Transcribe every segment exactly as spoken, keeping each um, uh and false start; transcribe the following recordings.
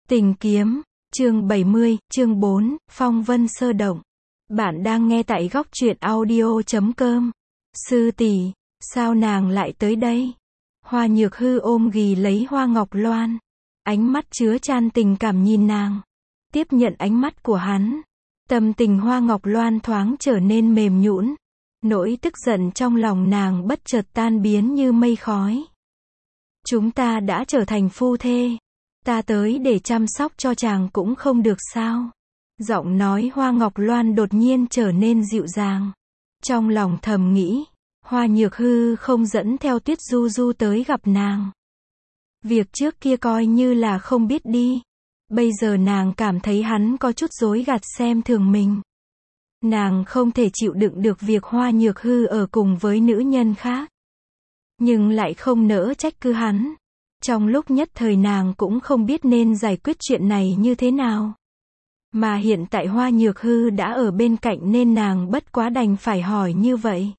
Tình kiếm, chương bảy mươi, chương bốn, phong vân sơ động. Bạn đang nghe tại góc truyện audio chấm com. Sư tỷ, sao nàng lại tới đây? Hoa Nhược Hư ôm ghì lấy Hoa Ngọc Loan. Ánh mắt chứa chan tình cảm nhìn nàng. Tiếp nhận ánh mắt của hắn. Tâm tình Hoa Ngọc Loan thoáng trở nên mềm nhũn. Nỗi tức giận trong lòng nàng bất chợt tan biến như mây khói. Chúng ta đã trở thành phu thê. Ta tới để chăm sóc cho chàng cũng không được sao? Giọng nói Hoa Ngọc Loan đột nhiên trở nên dịu dàng. Trong lòng thầm nghĩ, Hoa Nhược Hư không dẫn theo Tuyết Du Du tới gặp nàng. Việc trước kia coi như là không biết đi. Bây giờ nàng cảm thấy hắn có chút dối gạt xem thường mình. Nàng không thể chịu đựng được việc Hoa Nhược Hư ở cùng với nữ nhân khác. Nhưng lại không nỡ trách cứ hắn. Trong lúc nhất thời nàng cũng không biết nên giải quyết chuyện này như thế nào. Mà hiện tại Hoa Nhược Hư đã ở bên cạnh nên nàng bất quá đành phải hỏi như vậy.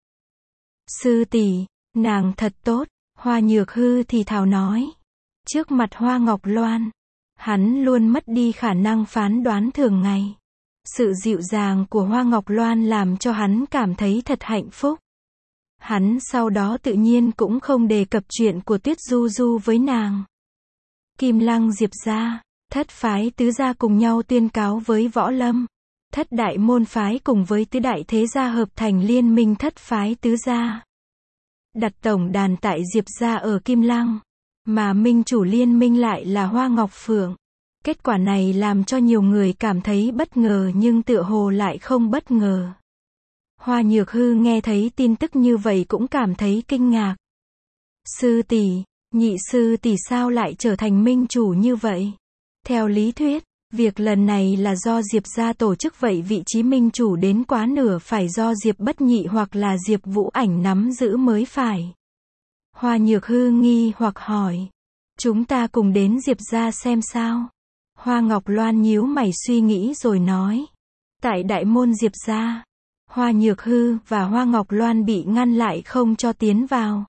Sư tỷ, nàng thật tốt, Hoa Nhược Hư thì thào nói. Trước mặt Hoa Ngọc Loan, hắn luôn mất đi khả năng phán đoán thường ngày. Sự dịu dàng của Hoa Ngọc Loan làm cho hắn cảm thấy thật hạnh phúc. Hắn sau đó tự nhiên cũng không đề cập chuyện của Tuyết Du Du với nàng. Kim Lăng Diệp gia, thất phái tứ gia cùng nhau tuyên cáo với Võ Lâm. Thất đại môn phái cùng với tứ đại thế gia hợp thành liên minh thất phái tứ gia. Đặt tổng đàn tại Diệp gia ở Kim Lăng. Mà minh chủ liên minh lại là Hoa Ngọc Phượng. Kết quả này làm cho nhiều người cảm thấy bất ngờ nhưng tựa hồ lại không bất ngờ. Hoa Nhược Hư nghe thấy tin tức như vậy cũng cảm thấy kinh ngạc. Sư tỷ, nhị sư tỷ sao lại trở thành minh chủ như vậy? Theo lý thuyết, việc lần này là do Diệp gia tổ chức vậy vị trí minh chủ đến quá nửa phải do Diệp Bất Nhị hoặc là Diệp Vũ Ảnh nắm giữ mới phải. Hoa Nhược Hư nghi hoặc hỏi. Chúng ta cùng đến Diệp gia xem sao? Hoa Ngọc Loan nhíu mày suy nghĩ rồi nói. Tại đại môn Diệp gia, Hoa Nhược Hư và Hoa Ngọc Loan bị ngăn lại không cho tiến vào.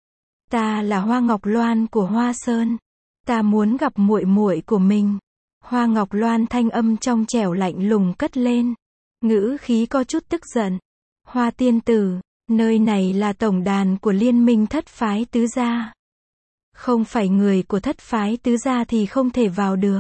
Ta là Hoa Ngọc Loan của Hoa Sơn. Ta muốn gặp muội muội của mình. Hoa Ngọc Loan thanh âm trong trẻo lạnh lùng cất lên. Ngữ khí có chút tức giận. Hoa tiên tử, nơi này là tổng đàn của liên minh thất phái tứ gia. Không phải người của thất phái tứ gia thì không thể vào được.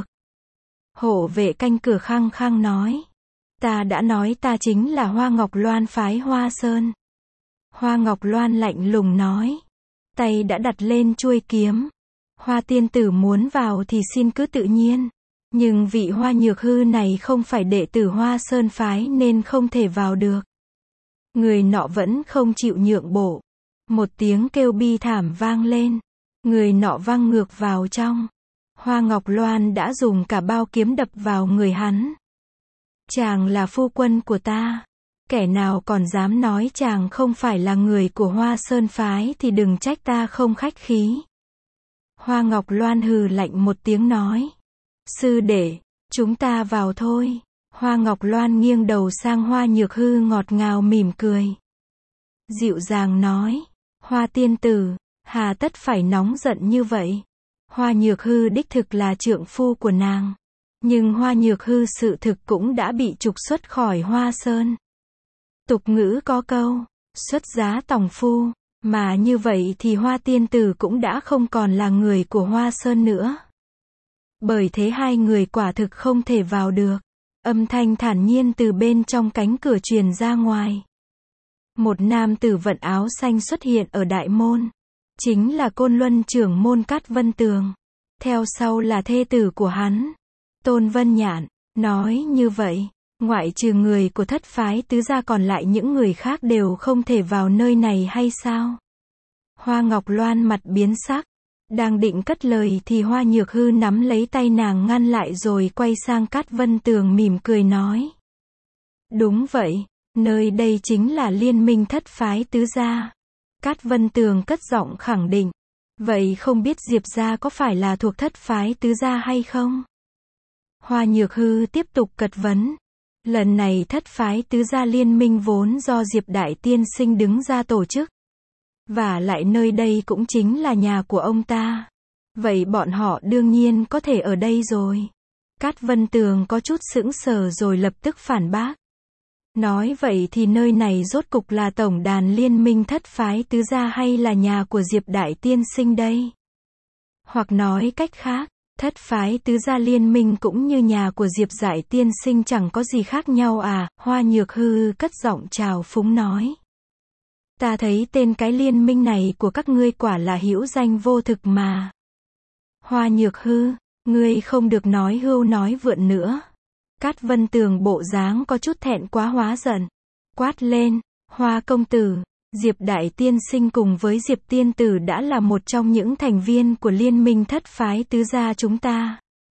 Hộ vệ canh cửa khăng khăng nói. Ta đã nói ta chính là Hoa Ngọc Loan phái Hoa Sơn. Hoa Ngọc Loan lạnh lùng nói. Tay đã đặt lên chuôi kiếm. Hoa tiên tử muốn vào thì xin cứ tự nhiên. Nhưng vị Hoa Nhược Hư này không phải đệ tử Hoa Sơn phái nên không thể vào được. Người nọ vẫn không chịu nhượng bộ. Một tiếng kêu bi thảm vang lên. Người nọ văng ngược vào trong. Hoa Ngọc Loan đã dùng cả bao kiếm đập vào người hắn. Chàng là phu quân của ta. Kẻ nào còn dám nói chàng không phải là người của Hoa Sơn phái thì đừng trách ta không khách khí. Hoa Ngọc Loan hừ lạnh một tiếng nói. Sư đệ, chúng ta vào thôi. Hoa Ngọc Loan nghiêng đầu sang Hoa Nhược Hư ngọt ngào mỉm cười. Dịu dàng nói. Hoa tiên tử, hà tất phải nóng giận như vậy. Hoa Nhược Hư đích thực là trượng phu của nàng. Nhưng Hoa Nhược Hư sự thực cũng đã bị trục xuất khỏi Hoa Sơn. Tục ngữ có câu, xuất giá tòng phu, mà như vậy thì Hoa tiên tử cũng đã không còn là người của Hoa Sơn nữa. Bởi thế hai người quả thực không thể vào được. Âm thanh thản nhiên từ bên trong cánh cửa truyền ra ngoài. Một nam tử vận áo xanh xuất hiện ở đại môn. Chính là Côn Luân trưởng môn Cát Vân Tường. Theo sau là thê tử của hắn, Tôn Vân Nhạn. Nói như vậy, ngoại trừ người của thất phái tứ gia còn lại những người khác đều không thể vào nơi này hay sao? Hoa Ngọc Loan mặt biến sắc. Đang định cất lời thì Hoa Nhược Hư nắm lấy tay nàng ngăn lại rồi quay sang Cát Vân Tường mỉm cười nói. Đúng vậy, nơi đây chính là liên minh thất phái tứ gia. Cát Vân Tường cất giọng khẳng định. Vậy không biết Diệp gia có phải là thuộc thất phái tứ gia hay không? Hoa Nhược Hư tiếp tục cật vấn. Lần này thất phái tứ gia liên minh vốn do Diệp Đại Tiên Sinh đứng ra tổ chức. Và lại nơi đây cũng chính là nhà của ông ta. Vậy bọn họ đương nhiên có thể ở đây rồi. Cát Vân Tường có chút sững sờ rồi lập tức phản bác. Nói vậy thì nơi này rốt cục là tổng đàn liên minh thất phái tứ gia hay là nhà của Diệp Đại Tiên Sinh đây? Hoặc nói cách khác, thất phái tứ gia liên minh cũng như nhà của Diệp Đại Tiên Sinh chẳng có gì khác nhau à? Hoa Nhược Hư cất giọng trào phúng nói. Ta thấy tên cái liên minh này của các ngươi quả là hữu danh vô thực mà. Hoa Nhược Hư, ngươi không được nói hưu nói vượn nữa. Cát Vân Tường bộ dáng có chút thẹn quá hóa giận. Quát lên, Hoa công tử, Diệp Đại Tiên Sinh cùng với Diệp Tiên Tử đã là một trong những thành viên của liên minh thất phái tứ gia chúng ta.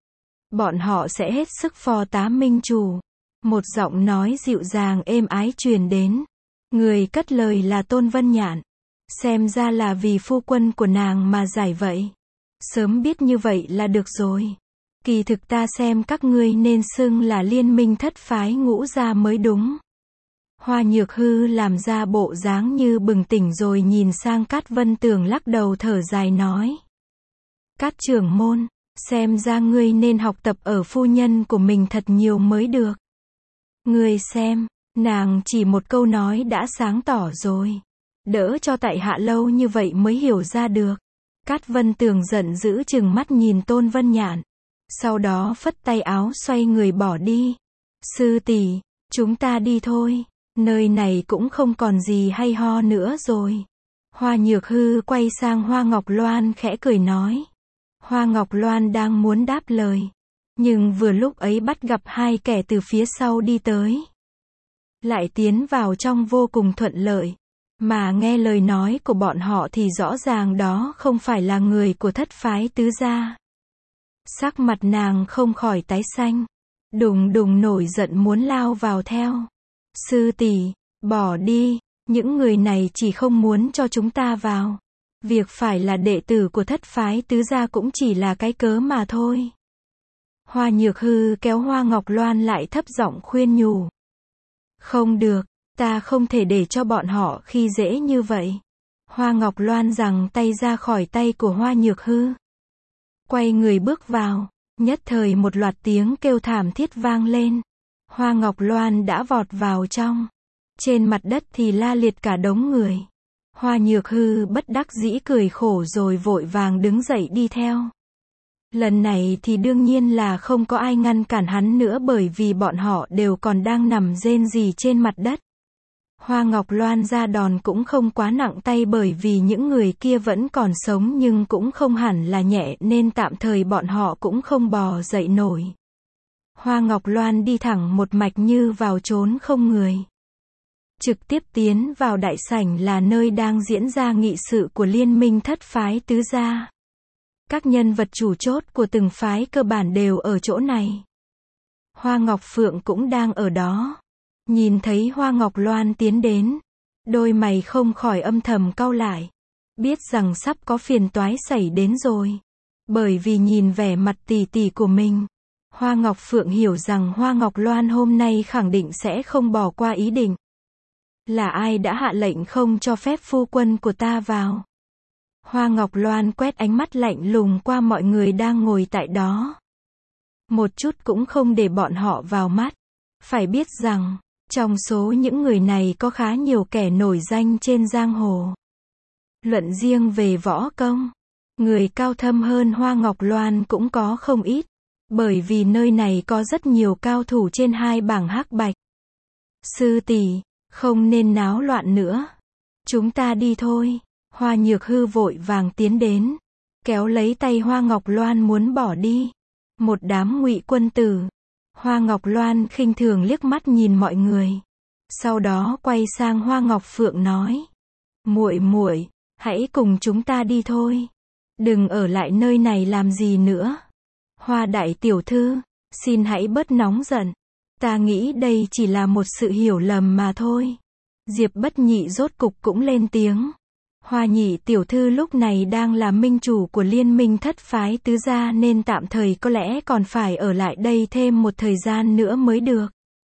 Bọn họ sẽ hết sức phò tá minh chủ. Một giọng nói dịu dàng êm ái truyền đến. Người cất lời là Tôn Vân Nhạn. Xem ra là vì phu quân của nàng mà giải vậy. Sớm biết như vậy là được rồi. Kỳ thực ta xem các ngươi nên xưng là liên minh thất phái ngũ gia mới đúng. Hoa Nhược Hư làm ra bộ dáng như bừng tỉnh rồi nhìn sang Cát Vân Tường lắc đầu thở dài nói. Cát trưởng môn, xem ra ngươi nên học tập ở phu nhân của mình thật nhiều mới được. Ngươi xem, nàng chỉ một câu nói đã sáng tỏ rồi. Đỡ cho tại hạ lâu như vậy mới hiểu ra được. Cát Vân Tường giận dữ chừng mắt nhìn Tôn Vân Nhạn. Sau đó phất tay áo xoay người bỏ đi. Sư tỷ, chúng ta đi thôi. Nơi này cũng không còn gì hay ho nữa rồi. Hoa Nhược Hư quay sang Hoa Ngọc Loan khẽ cười nói. Hoa Ngọc Loan đang muốn đáp lời. Nhưng vừa lúc ấy bắt gặp hai kẻ từ phía sau đi tới. Lại tiến vào trong vô cùng thuận lợi. Mà nghe lời nói của bọn họ thì rõ ràng đó không phải là người của thất phái tứ gia. Sắc mặt nàng không khỏi tái xanh. Đùng đùng nổi giận muốn lao vào theo. Sư tỷ, bỏ đi, những người này chỉ không muốn cho chúng ta vào. Việc phải là đệ tử của thất phái tứ gia cũng chỉ là cái cớ mà thôi. Hoa Nhược Hư kéo Hoa Ngọc Loan lại thấp giọng khuyên nhủ. Không được, ta không thể để cho bọn họ khi dễ như vậy. Hoa Ngọc Loan giằng tay ra khỏi tay của Hoa Nhược Hư. Quay người bước vào, nhất thời một loạt tiếng kêu thảm thiết vang lên. Hoa Ngọc Loan đã vọt vào trong. Trên mặt đất thì la liệt cả đống người. Hoa Nhược Hư bất đắc dĩ cười khổ rồi vội vàng đứng dậy đi theo. Lần này thì đương nhiên là không có ai ngăn cản hắn nữa bởi vì bọn họ đều còn đang nằm rên rỉ trên mặt đất. Hoa Ngọc Loan ra đòn cũng không quá nặng tay bởi vì những người kia vẫn còn sống nhưng cũng không hẳn là nhẹ nên tạm thời bọn họ cũng không bò dậy nổi. Hoa Ngọc Loan đi thẳng một mạch như vào chốn không người. Trực tiếp tiến vào đại sảnh là nơi đang diễn ra nghị sự của liên minh thất phái tứ gia. Các nhân vật chủ chốt của từng phái cơ bản đều ở chỗ này. Hoa Ngọc Phượng cũng đang ở đó. Nhìn thấy Hoa Ngọc Loan tiến đến, đôi mày không khỏi âm thầm cau lại. Biết rằng sắp có phiền toái xảy đến rồi. Bởi vì nhìn vẻ mặt tỉ tỉ của mình, Hoa Ngọc Phượng hiểu rằng Hoa Ngọc Loan hôm nay khẳng định sẽ không bỏ qua ý định. Là ai đã hạ lệnh không cho phép phu quân của ta vào? Hoa Ngọc Loan quét ánh mắt lạnh lùng qua mọi người đang ngồi tại đó. Một chút cũng không để bọn họ vào mắt. Phải biết rằng, trong số những người này có khá nhiều kẻ nổi danh trên giang hồ. Luận riêng về võ công, người cao thâm hơn Hoa Ngọc Loan cũng có không ít. Bởi vì nơi này có rất nhiều cao thủ trên hai bảng hắc bạch. Sư tỷ, không nên náo loạn nữa. Chúng ta đi thôi. Hoa Nhược Hư vội vàng tiến đến, kéo lấy tay Hoa Ngọc Loan muốn bỏ đi. Một đám ngụy quân tử. Hoa Ngọc Loan khinh thường liếc mắt nhìn mọi người. Sau đó quay sang Hoa Ngọc Phượng nói. Muội muội, hãy cùng chúng ta đi thôi. Đừng ở lại nơi này làm gì nữa. Hoa đại tiểu thư, xin hãy bớt nóng giận. Ta nghĩ đây chỉ là một sự hiểu lầm mà thôi. Diệp Bất Nhị rốt cục cũng lên tiếng. Hoa nhị tiểu thư lúc này đang là minh chủ của liên minh thất phái tứ gia nên tạm thời có lẽ còn phải ở lại đây thêm một thời gian nữa mới được.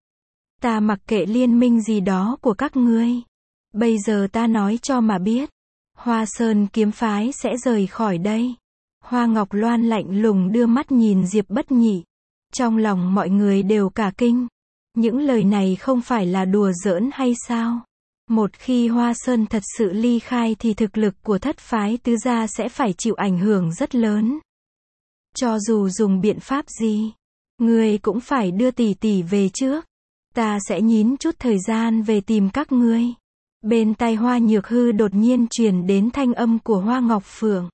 Ta mặc kệ liên minh gì đó của các ngươi. Bây giờ ta nói cho mà biết. Hoa Sơn kiếm phái sẽ rời khỏi đây. Hoa Ngọc Loan lạnh lùng đưa mắt nhìn Diệp Bất Nhị. Trong lòng mọi người đều cả kinh. Những lời này không phải là đùa giỡn hay sao? Một khi Hoa Sơn thật sự ly khai thì thực lực của thất phái tứ gia sẽ phải chịu ảnh hưởng rất lớn. Cho dù dùng biện pháp gì, ngươi cũng phải đưa tỷ tỷ về trước. Ta sẽ nhín chút thời gian về tìm các ngươi. Bên tai Hoa Nhược Hư đột nhiên truyền đến thanh âm của Hoa Ngọc Phượng.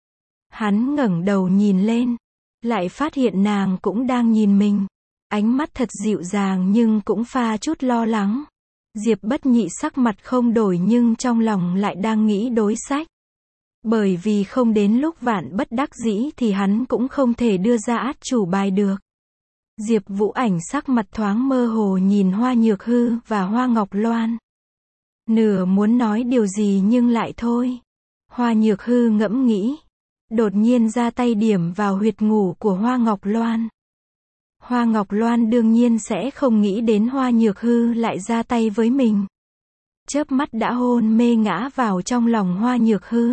Hắn ngẩng đầu nhìn lên, lại phát hiện nàng cũng đang nhìn mình. Ánh mắt thật dịu dàng nhưng cũng pha chút lo lắng. Diệp Bất Nhị sắc mặt không đổi nhưng trong lòng lại đang nghĩ đối sách. Bởi vì không đến lúc vạn bất đắc dĩ thì hắn cũng không thể đưa ra át chủ bài được. Diệp Vũ Ảnh sắc mặt thoáng mơ hồ nhìn Hoa Nhược Hư và Hoa Ngọc Loan. Nửa muốn nói điều gì nhưng lại thôi. Hoa Nhược Hư ngẫm nghĩ. Đột nhiên ra tay điểm vào huyệt ngủ của Hoa Ngọc Loan. Hoa Ngọc Loan đương nhiên sẽ không nghĩ đến Hoa Nhược Hư lại ra tay với mình. Chớp mắt đã hôn mê ngã vào trong lòng Hoa Nhược Hư.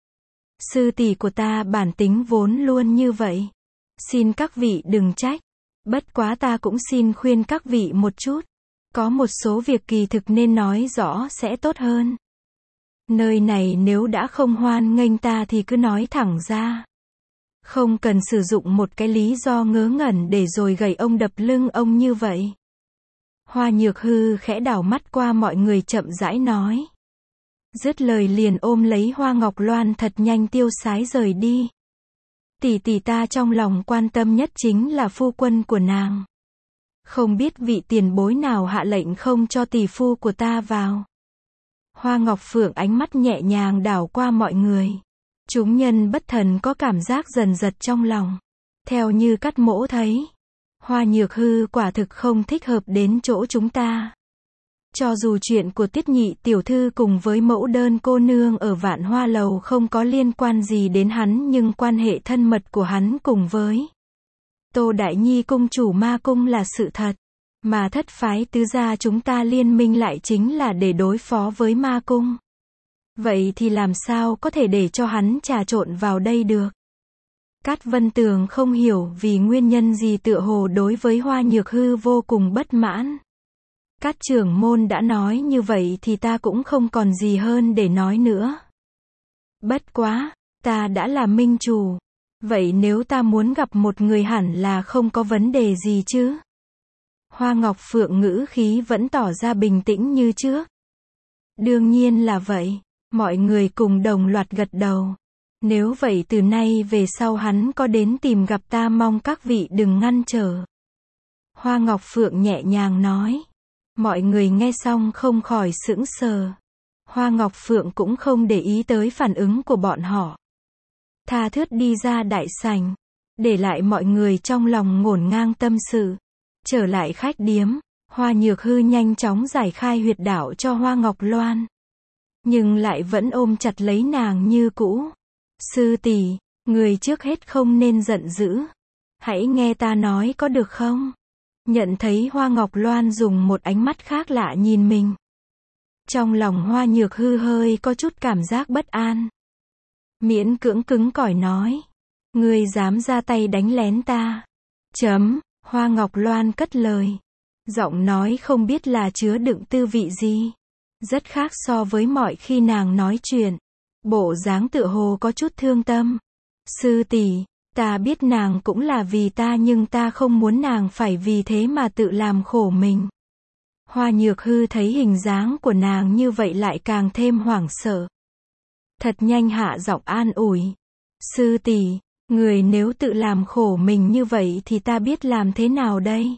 Sư tỷ của ta bản tính vốn luôn như vậy. Xin các vị đừng trách. Bất quá ta cũng xin khuyên các vị một chút. Có một số việc kỳ thực nên nói rõ sẽ tốt hơn. Nơi này nếu đã không hoan nghênh ta thì cứ nói thẳng ra. Không cần sử dụng một cái lý do ngớ ngẩn để rồi gẩy ông đập lưng ông như vậy. Hoa Nhược Hư khẽ đảo mắt qua mọi người chậm rãi nói. Dứt lời liền ôm lấy Hoa Ngọc Loan thật nhanh tiêu sái rời đi. Tỷ tỷ ta trong lòng quan tâm nhất chính là phu quân của nàng. Không biết vị tiền bối nào hạ lệnh không cho tỷ phu của ta vào. Hoa Ngọc Phượng ánh mắt nhẹ nhàng đảo qua mọi người. Chúng nhân bất thần có cảm giác dần dật trong lòng. Theo như Cát Mỗ thấy, Hoa Nhược Hư quả thực không thích hợp đến chỗ chúng ta. Cho dù chuyện của Tiết Nhị tiểu thư cùng với mẫu đơn cô nương ở Vạn Hoa Lầu không có liên quan gì đến hắn nhưng quan hệ thân mật của hắn cùng với Tô Đại Nhi cung chủ ma cung là sự thật. Mà thất phái tứ gia chúng ta liên minh lại chính là để đối phó với ma cung. Vậy thì làm sao có thể để cho hắn trà trộn vào đây được? Cát Vân Tường không hiểu vì nguyên nhân gì tựa hồ đối với Hoa Nhược Hư vô cùng bất mãn. Cát trưởng môn đã nói như vậy thì ta cũng không còn gì hơn để nói nữa. Bất quá, ta đã là minh chủ. Vậy nếu ta muốn gặp một người hẳn là không có vấn đề gì chứ? Hoa Ngọc Phượng ngữ khí vẫn tỏ ra bình tĩnh như trước. Đương nhiên là vậy. Mọi người cùng đồng loạt gật đầu. Nếu vậy từ nay về sau hắn có đến tìm gặp ta mong các vị đừng ngăn trở. Hoa Ngọc Phượng nhẹ nhàng nói. Mọi người nghe xong không khỏi sững sờ. Hoa Ngọc Phượng cũng không để ý tới phản ứng của bọn họ. Tha thướt đi ra đại sảnh. Để lại mọi người trong lòng ngổn ngang tâm sự. Trở lại khách điếm. Hoa Nhược Hư nhanh chóng giải khai huyệt đạo cho Hoa Ngọc Loan. Nhưng lại vẫn ôm chặt lấy nàng như cũ. Sư tỷ, người trước hết không nên giận dữ. Hãy nghe ta nói có được không? Nhận thấy Hoa Ngọc Loan dùng một ánh mắt khác lạ nhìn mình. Trong lòng Hoa Nhược Hư hơi có chút cảm giác bất an. Miễn cưỡng cứng cỏi nói. Ngươi dám ra tay đánh lén ta. Chấm, Hoa Ngọc Loan cất lời. Giọng nói không biết là chứa đựng tư vị gì. Rất khác so với mọi khi nàng nói chuyện. Bộ dáng tựa hồ có chút thương tâm. Sư tỷ, ta biết nàng cũng là vì ta nhưng ta không muốn nàng phải vì thế mà tự làm khổ mình. Hoa Nhược Hư thấy hình dáng của nàng như vậy lại càng thêm hoảng sợ. Thật nhanh hạ giọng an ủi. Sư tỷ, người nếu tự làm khổ mình như vậy thì ta biết làm thế nào đây?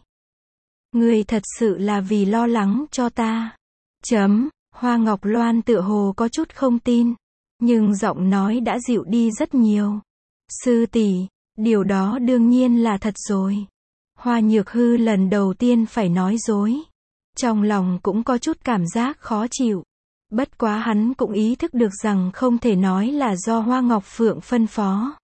Người thật sự là vì lo lắng cho ta. Chấm, Hoa Ngọc Loan tựa hồ có chút không tin. Nhưng giọng nói đã dịu đi rất nhiều. Sư tỷ, điều đó đương nhiên là thật rồi. Hoa Nhược Hư lần đầu tiên phải nói dối. Trong lòng cũng có chút cảm giác khó chịu. Bất quá hắn cũng ý thức được rằng không thể nói là do Hoa Ngọc Phượng phân phó.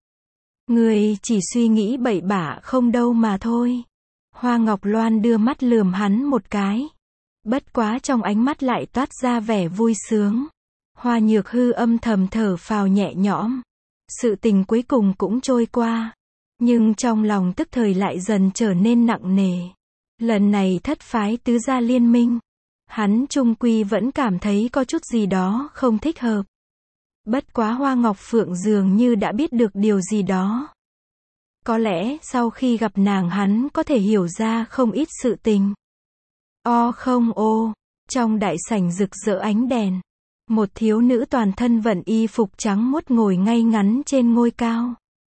Người chỉ suy nghĩ bậy bạ không đâu mà thôi. Hoa Ngọc Loan đưa mắt lườm hắn một cái. Bất quá trong ánh mắt lại toát ra vẻ vui sướng. Hoa Nhược Hư âm thầm thở phào nhẹ nhõm. Sự tình cuối cùng cũng trôi qua. Nhưng trong lòng tức thời lại dần trở nên nặng nề. Lần này thất phái tứ gia liên minh, hắn chung quy vẫn cảm thấy có chút gì đó không thích hợp. Bất quá Hoa Ngọc Phượng dường như đã biết được điều gì đó. Có lẽ sau khi gặp nàng hắn có thể hiểu ra không ít sự tình. O không ô, trong đại sảnh rực rỡ ánh đèn, một thiếu nữ toàn thân vận y phục trắng muốt ngồi ngay ngắn trên ngôi cao.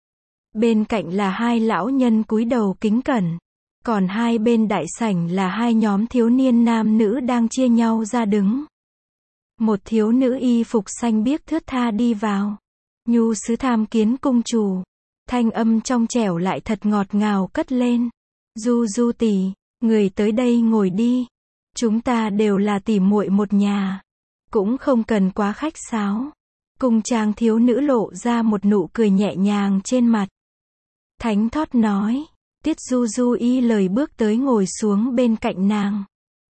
Bên cạnh là hai lão nhân cúi đầu kính cẩn, còn hai bên đại sảnh là hai nhóm thiếu niên nam nữ đang chia nhau ra đứng. Một thiếu nữ y phục xanh biếc thướt tha đi vào. Nhu sứ tham kiến cung chủ. Thanh âm trong trẻo lại thật ngọt ngào cất lên. Du Du tỷ, người tới đây ngồi đi. Chúng ta đều là tỷ muội một nhà, cũng không cần quá khách sáo. Cung trang thiếu nữ lộ ra một nụ cười nhẹ nhàng trên mặt. Thánh thót nói. Tiết Du Du y lời bước tới ngồi xuống bên cạnh nàng.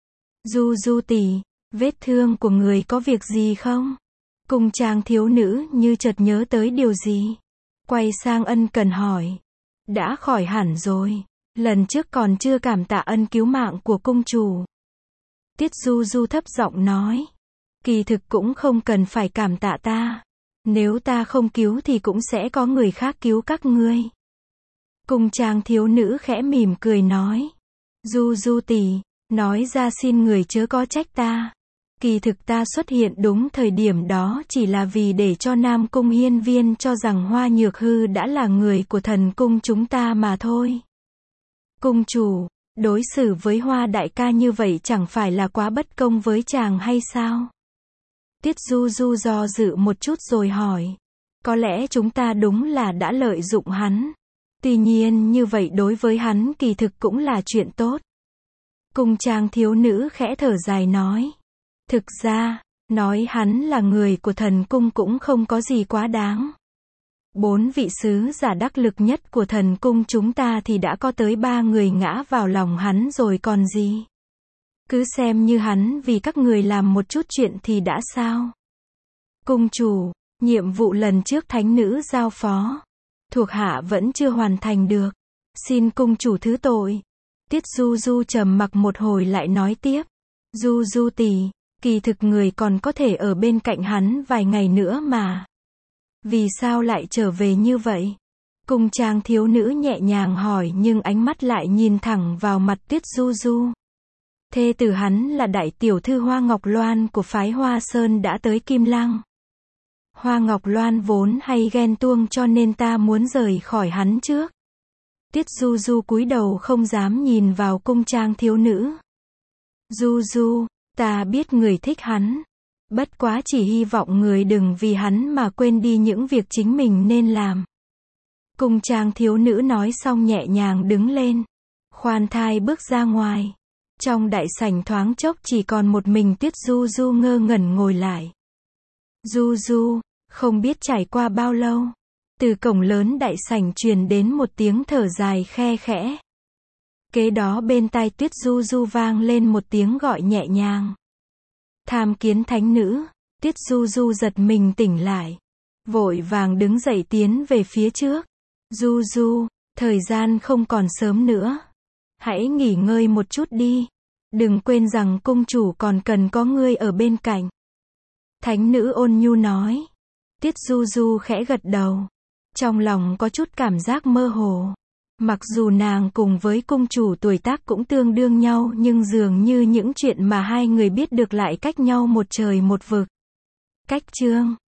Du Du tỷ, vết thương của người có việc gì không? Cung trang thiếu nữ như chợt nhớ tới điều gì. Quay sang ân cần hỏi. Đã khỏi hẳn rồi. Lần trước còn chưa cảm tạ ân cứu mạng của cung chủ. Tiết Du Du thấp giọng nói. Kỳ thực cũng không cần phải cảm tạ ta. Nếu ta không cứu thì cũng sẽ có người khác cứu các ngươi. Cung trang thiếu nữ khẽ mỉm cười nói. Du Du tỷ, nói ra xin người chớ có trách ta. Kỳ thực ta xuất hiện đúng thời điểm đó chỉ là vì để cho Nam Cung hiên viên cho rằng Hoa Nhược Hư đã là người của thần cung chúng ta mà thôi. Cung chủ, đối xử với Hoa đại ca như vậy chẳng phải là quá bất công với chàng hay sao? Tiết Du Du do dự một chút rồi hỏi. Có lẽ chúng ta đúng là đã lợi dụng hắn. Tuy nhiên như vậy đối với hắn kỳ thực cũng là chuyện tốt. Cung trang thiếu nữ khẽ thở dài nói. Thực ra, nói hắn là người của thần cung cũng không có gì quá đáng. Bốn vị sứ giả đắc lực nhất của thần cung chúng ta thì đã có tới ba người ngã vào lòng hắn rồi còn gì. Cứ xem như hắn vì các người làm một chút chuyện thì đã sao. Cung chủ, nhiệm vụ lần trước thánh nữ giao phó, thuộc hạ vẫn chưa hoàn thành được. Xin cung chủ thứ tội. Tiết Du Du trầm mặc một hồi lại nói tiếp. Du Du tỷ, kỳ thực người còn có thể ở bên cạnh hắn vài ngày nữa mà. Vì sao lại trở về như vậy? Cung trang thiếu nữ nhẹ nhàng hỏi nhưng ánh mắt lại nhìn thẳng vào mặt Tiết Du Du. Thê tử hắn là đại tiểu thư Hoa Ngọc Loan của phái Hoa Sơn đã tới Kim Lăng. Hoa Ngọc Loan vốn hay ghen tuông cho nên ta muốn rời khỏi hắn trước. Tiết Du Du cúi đầu không dám nhìn vào cung trang thiếu nữ. Du Du, ta biết người thích hắn. Bất quá chỉ hy vọng người đừng vì hắn mà quên đi những việc chính mình nên làm. Cung trang thiếu nữ nói xong nhẹ nhàng đứng lên. Khoan thai bước ra ngoài. Trong đại sảnh thoáng chốc chỉ còn một mình Tiết Du Du ngơ ngẩn ngồi lại. Du Du, không biết trải qua bao lâu. Từ cổng lớn đại sảnh truyền đến một tiếng thở dài khe khẽ. Kế đó bên tai Tiết Du Du vang lên một tiếng gọi nhẹ nhàng. Tham kiến thánh nữ. Tiết Du Du giật mình tỉnh lại. Vội vàng đứng dậy tiến về phía trước. Du Du, thời gian không còn sớm nữa. Hãy nghỉ ngơi một chút đi. Đừng quên rằng cung chủ còn cần có ngươi ở bên cạnh. Thánh nữ ôn nhu nói. Tiết Du Du khẽ gật đầu. Trong lòng có chút cảm giác mơ hồ. Mặc dù nàng cùng với cung chủ tuổi tác cũng tương đương nhau nhưng dường như những chuyện mà hai người biết được lại cách nhau một trời một vực. Cách chương